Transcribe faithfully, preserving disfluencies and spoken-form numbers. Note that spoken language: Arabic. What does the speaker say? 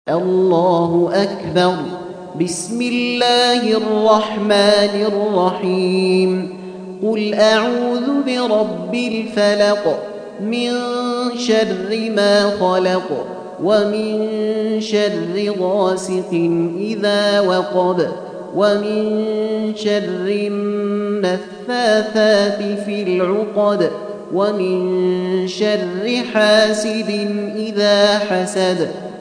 الله أكبر. بسم الله الرحمن الرحيم. قل أعوذ برب الفلق من شر ما خلق ومن شر غاسق إذا وقب ومن شر النفاثات في العقد ومن شر حاسد إذا حسد